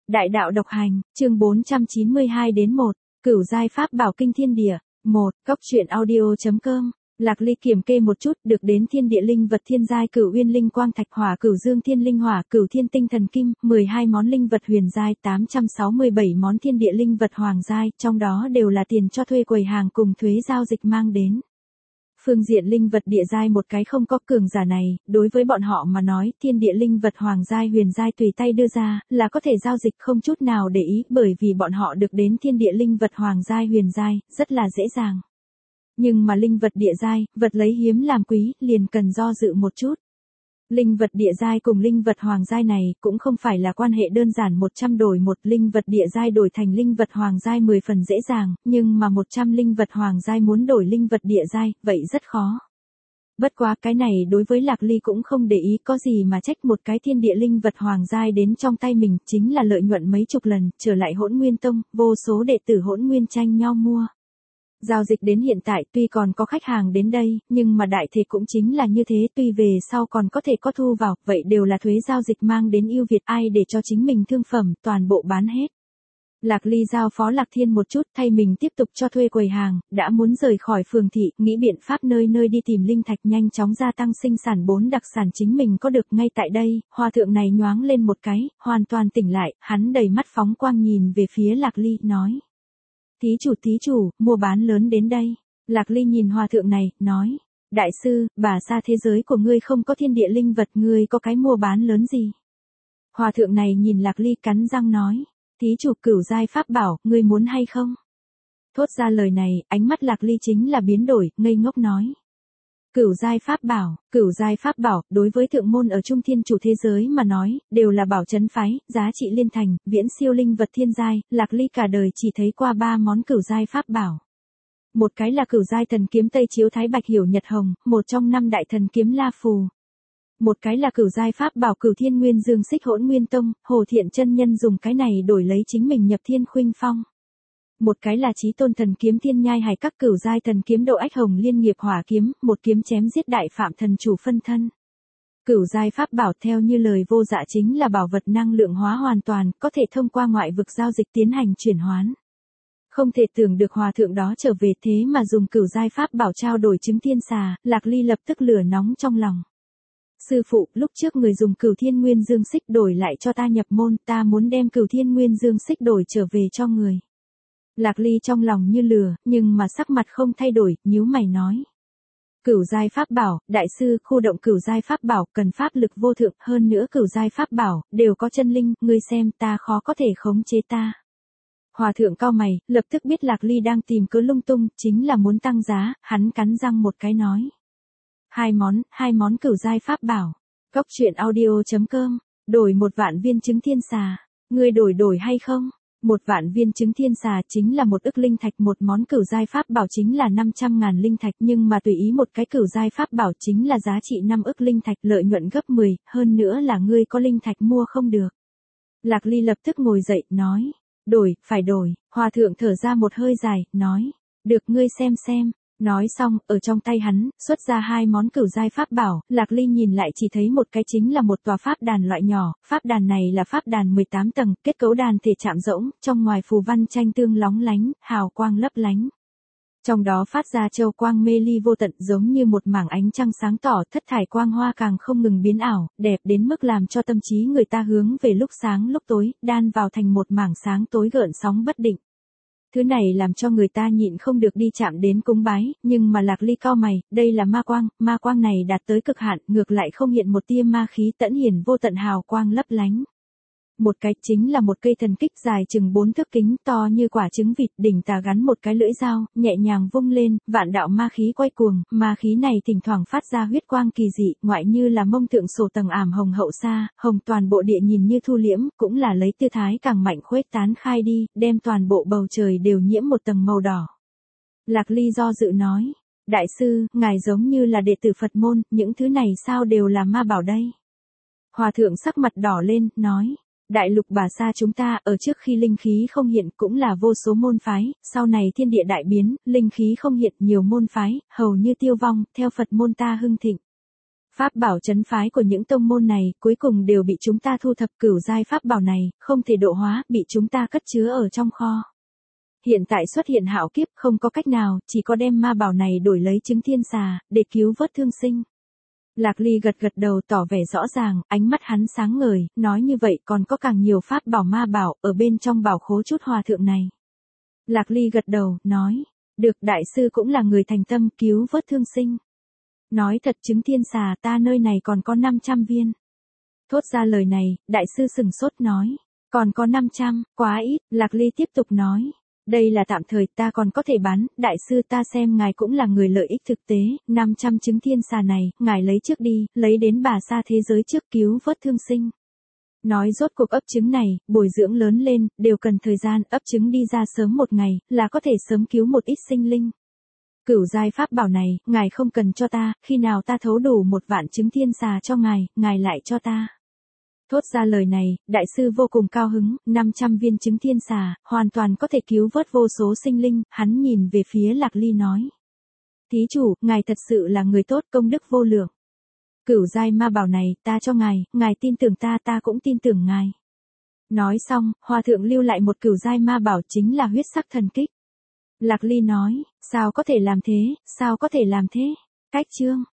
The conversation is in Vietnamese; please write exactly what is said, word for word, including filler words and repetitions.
Đại đạo độc hành, chương bốn trăm chín mươi hai đến một, Cửu giai pháp bảo kinh thiên địa. một. Cốc truyện audio chấm com. Lạc Ly kiểm kê một chút, được đến thiên địa linh vật thiên giai Cửu Uyên Linh Quang Thạch Hỏa, Cửu Dương Thiên Linh Hỏa, Cửu Thiên Tinh Thần Kim, mười hai món linh vật huyền giai, tám trăm sáu mươi bảy món thiên địa linh vật hoàng giai, trong đó đều là tiền cho thuê quầy hàng cùng thuế giao dịch mang đến. Phương diện linh vật địa giai một cái không có cường giả này, đối với bọn họ mà nói, thiên địa linh vật hoàng giai huyền giai tùy tay đưa ra, là có thể giao dịch không chút nào để ý, bởi vì bọn họ được đến thiên địa linh vật hoàng giai huyền giai, rất là dễ dàng. Nhưng mà linh vật địa giai, vật lấy hiếm làm quý, liền cần do dự một chút. Linh vật địa giai cùng linh vật hoàng giai này cũng không phải là quan hệ đơn giản một trăm đổi một, linh vật địa giai đổi thành linh vật hoàng giai mười phần dễ dàng, nhưng mà một trăm linh vật hoàng giai muốn đổi linh vật địa giai, vậy rất khó. Bất quá cái này đối với Lạc Ly cũng không để ý, có gì mà trách, một cái thiên địa linh vật hoàng giai đến trong tay mình chính là lợi nhuận mấy chục lần, trở lại Hỗn Nguyên Tông, vô số đệ tử Hỗn Nguyên tranh nhau mua. Giao dịch đến hiện tại tuy còn có khách hàng đến đây, nhưng mà đại thể cũng chính là như thế, tuy về sau còn có thể có thu vào, vậy đều là thuế giao dịch mang đến ưu việt, ai để cho chính mình thương phẩm, toàn bộ bán hết. Lạc Ly giao phó Lạc Thiên một chút, thay mình tiếp tục cho thuê quầy hàng, đã muốn rời khỏi phường thị, nghĩ biện pháp nơi nơi đi tìm linh thạch nhanh chóng gia tăng sinh sản bốn đặc sản chính mình có được ngay tại đây. Hòa thượng này nhoáng lên một cái, hoàn toàn tỉnh lại, hắn đầy mắt phóng quang nhìn về phía Lạc Ly, nói. Thí chủ thí chủ, mua bán lớn đến đây. Lạc Ly nhìn hòa thượng này, nói. Đại sư, bà xa thế giới của ngươi không có thiên địa linh vật, ngươi có cái mua bán lớn gì? Hòa thượng này nhìn Lạc Ly cắn răng nói. Thí chủ cửu giai pháp bảo, ngươi muốn hay không? Thốt ra lời này, ánh mắt Lạc Ly chính là biến đổi, ngây ngốc nói. Cửu giai pháp bảo, cửu giai pháp bảo, đối với thượng môn ở Trung Thiên Chủ thế giới mà nói, đều là bảo trấn phái, giá trị liên thành, viễn siêu linh vật thiên giai, Lạc Ly cả đời chỉ thấy qua ba món cửu giai pháp bảo. Một cái là cửu giai thần kiếm Tây Chiếu Thái Bạch Hiểu Nhật Hồng, một trong năm đại thần kiếm La Phù. Một cái là cửu giai pháp bảo Cửu Thiên Nguyên Dương Xích Hỗn Nguyên Tông, Hồ Thiện chân nhân dùng cái này đổi lấy chính mình nhập Thiên Khuynh Phong. Một cái là Chí Tôn thần kiếm Thiên Nhai Hải các cửu giai thần kiếm Độ Ách Hồng Liên Nghiệp Hỏa kiếm, một kiếm chém giết đại phạm thần chủ phân thân. Cửu giai pháp bảo theo như lời Vô Dạ chính là bảo vật năng lượng hóa hoàn toàn, có thể thông qua ngoại vực giao dịch tiến hành chuyển hoán. Không thể tưởng được hòa thượng đó trở về thế mà dùng cửu giai pháp bảo trao đổi trứng thiên xà, Lạc Ly lập tức lửa nóng trong lòng. Sư phụ, lúc trước người dùng Cửu Thiên Nguyên Dương Xích đổi lại cho ta nhập môn, ta muốn đem Cửu Thiên Nguyên Dương Xích đổi trở về cho người. Lạc Ly trong lòng như lửa, nhưng mà sắc mặt không thay đổi, nhíu mày nói. Cửu giai pháp bảo, đại sư, khu động cửu giai pháp bảo, cần pháp lực vô thượng, hơn nữa cửu giai pháp bảo, đều có chân linh, ngươi xem ta khó có thể khống chế ta. Hòa thượng cao mày, lập tức biết Lạc Ly đang tìm cớ lung tung, chính là muốn tăng giá, hắn cắn răng một cái nói. Hai món, hai món cửu giai pháp bảo. Cốc truyện audio chấm com, đổi một vạn viên trứng thiên xà, ngươi đổi đổi hay không? Một vạn viên trứng thiên xà chính là một ức linh thạch, một món cửu giai pháp bảo chính là năm trăm ngàn linh thạch, nhưng mà tùy ý một cái cửu giai pháp bảo chính là giá trị năm ức linh thạch, lợi nhuận gấp mười, hơn nữa là ngươi có linh thạch mua không được. Lạc Ly lập tức ngồi dậy, nói, đổi, phải đổi. Hòa thượng thở ra một hơi dài, nói, được ngươi xem xem. Nói xong, ở trong tay hắn, xuất ra hai món cửu giai pháp bảo, Lạc Ly nhìn lại chỉ thấy một cái chính là một tòa pháp đàn loại nhỏ, pháp đàn này là pháp đàn mười tám tầng, kết cấu đàn thể chạm rỗng, trong ngoài phù văn tranh tương lóng lánh, hào quang lấp lánh. Trong đó phát ra châu quang mê ly vô tận giống như một mảng ánh trăng sáng tỏ, thất thải quang hoa càng không ngừng biến ảo, đẹp đến mức làm cho tâm trí người ta hướng về lúc sáng lúc tối, đan vào thành một mảng sáng tối gợn sóng bất định. Thứ này làm cho người ta nhịn không được đi chạm đến cúng bái, nhưng mà Lạc Ly cau mày, đây là ma quang, ma quang này đạt tới cực hạn, ngược lại không hiện một tia ma khí, tẫn hiển vô tận hào quang lấp lánh. Một cái chính là một cây thần kích dài chừng bốn thước kính, to như quả trứng vịt, đỉnh tà gắn một cái lưỡi dao, nhẹ nhàng vung lên, vạn đạo ma khí quay cuồng, ma khí này thỉnh thoảng phát ra huyết quang kỳ dị, ngoại như là mông thượng sổ tầng ảm hồng hậu xa, hồng toàn bộ địa nhìn như thu liễm, cũng là lấy tư thái càng mạnh khuếch tán khai đi, đem toàn bộ bầu trời đều nhiễm một tầng màu đỏ. Lạc Ly do dự nói, đại sư, ngài giống như là đệ tử Phật môn, những thứ này sao đều là ma bảo đây? Hòa thượng sắc mặt đỏ lên, nói. Đại lục Bà Sa chúng ta ở trước khi linh khí không hiện cũng là vô số môn phái, sau này thiên địa đại biến, linh khí không hiện nhiều môn phái, hầu như tiêu vong, theo Phật môn ta hưng thịnh. Pháp bảo trấn phái của những tông môn này cuối cùng đều bị chúng ta thu thập, cửu giai pháp bảo này không thể độ hóa, bị chúng ta cất chứa ở trong kho. Hiện tại xuất hiện hạo kiếp, không có cách nào, chỉ có đem ma bảo này đổi lấy trứng thiên xà, để cứu vớt thương sinh. Lạc Ly gật gật đầu tỏ vẻ rõ ràng, ánh mắt hắn sáng ngời, nói như vậy còn có càng nhiều pháp bảo ma bảo ở bên trong bảo khố chút hòa thượng này. Lạc Ly gật đầu, nói, được, đại sư cũng là người thành tâm cứu vớt thương sinh. Nói thật, trứng thiên xà ta nơi này còn có năm trăm viên. Thốt ra lời này, đại sư sừng sốt nói, còn có năm trăm, quá ít. Lạc Ly tiếp tục nói, đây là tạm thời, ta còn có thể bán, đại sư ta xem ngài cũng là người lợi ích thực tế, năm trăm trứng thiên xà này, ngài lấy trước đi, lấy đến bà xa thế giới trước cứu vớt thương sinh. Nói rốt cuộc ấp trứng này, bồi dưỡng lớn lên, đều cần thời gian, ấp trứng đi ra sớm một ngày, là có thể sớm cứu một ít sinh linh. Cửu giai pháp bảo này, ngài không cần cho ta, khi nào ta thấu đủ một vạn trứng thiên xà cho ngài, ngài lại cho ta. Thốt ra lời này, đại sư vô cùng cao hứng, năm trăm viên trứng thiên xà, hoàn toàn có thể cứu vớt vô số sinh linh, hắn nhìn về phía Lạc Ly nói. Thí chủ, ngài thật sự là người tốt, công đức vô lượng. Cửu giai ma bảo này, ta cho ngài, ngài tin tưởng ta, ta cũng tin tưởng ngài. Nói xong, hòa thượng lưu lại một cửu giai ma bảo chính là huyết sắc thần kích. Lạc Ly nói, sao có thể làm thế, sao có thể làm thế? Cách chương.